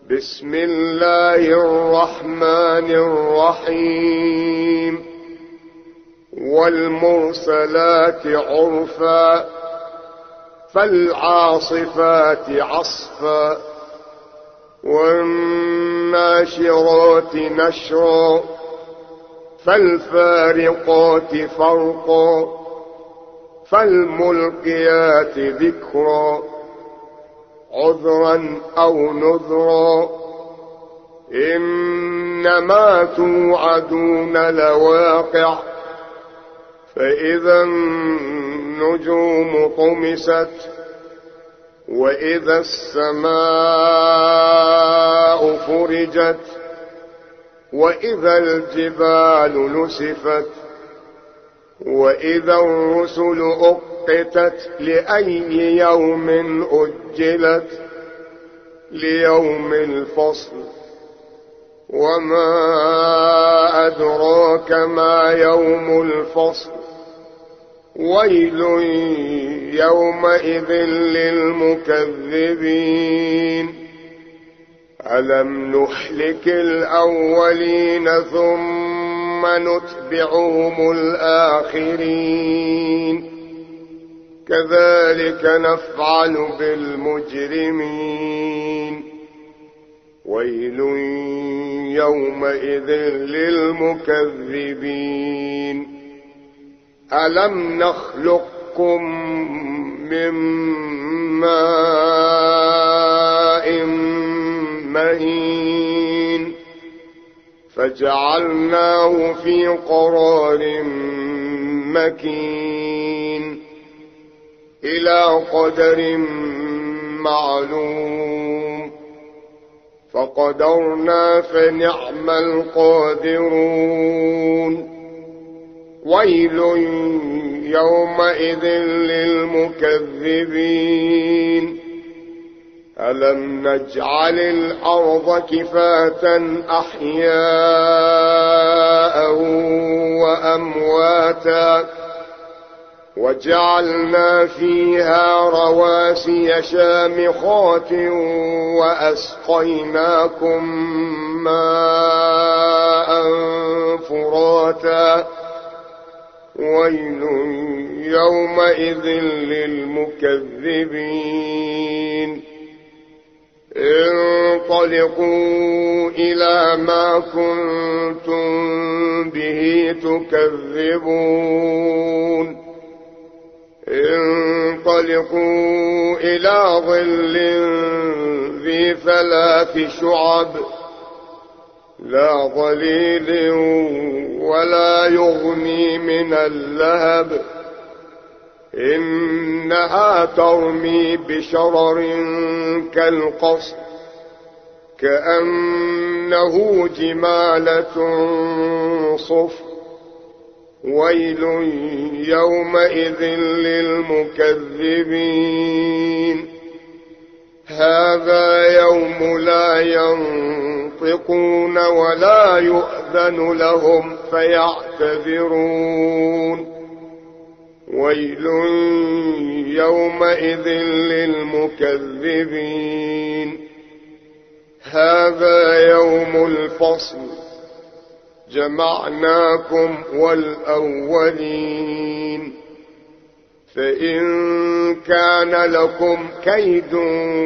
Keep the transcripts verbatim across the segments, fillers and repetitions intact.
بسم الله الرحمن الرحيم. والمرسلات عرفا فالعاصفات عصفا والناشرات نشرا فالفارقات فرقا فالملقيات ذكرا عذرا أو نذرا إنما توعدون لواقع فإذا النجوم طمست وإذا السماء فرجت وإذا الجبال نسفت وإذا الرسل أقتت لأي يوم أجلت ليوم الفصل وما أدراك ما يوم الفصل ويل يومئذ للمكذبين ألم نهلك الأولين ثم نتبعهم الآخرين كذلك نفعل بالمجرمين ويل يومئذ للمكذبين ألم نخلقكم من ماء مهين فجعلناه في قرار مكين إلى قدر معلوم فقدرنا فنعم القادرون ويل يومئذ للمكذبين ألم نجعل الأرض كفاة أحياء وأمواتا وجعلنا فيها رواسي شامخات وأسقيناكم ماء فراتا ويل يومئذ للمكذبين انطلقوا إلى ما كنتم به تكذبون انطلقوا إلى ظل ذي ثلاث شعب لا ظليل ولا يغني من اللهب إنها ترمي بشرر كالقصر كأنه جمالة صفر ويل يومئذ للمكذبين هذا يوم لا ينطقون ولا يؤذن لهم فيعتذرون ويل يومئذ للمكذبين هذا يوم الفصل جمعناكم والأولين فإن كان لكم كيد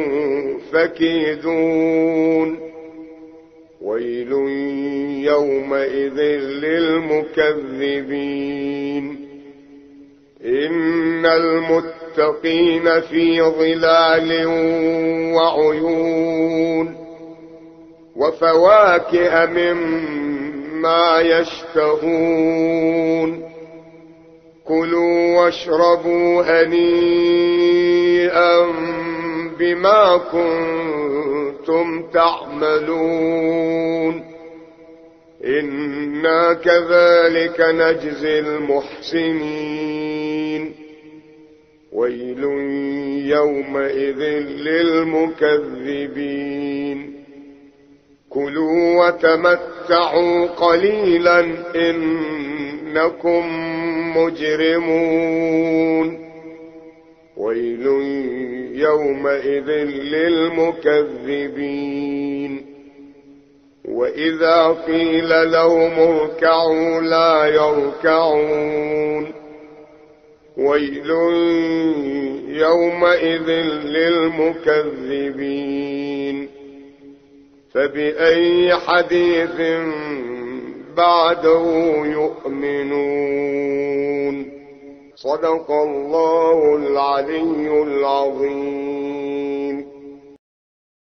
فكيدون ويل يومئذ للمكذبين إن المتقين في ظلال وعيون وفواكه مما يشتهون كلوا واشربوا هنيئا بما كنتم تعملون إنا كذلك نجزي المحسنين ويل يومئذ للمكذبين كلوا وتمتعوا قليلا إنكم مجرمون ويل يومئذ للمكذبين وإذا قيل لهم اركعوا لا يركعون ويل يومئذ للمكذبين فبأي حديث بعده يؤمنون صدق الله العلي العظيم.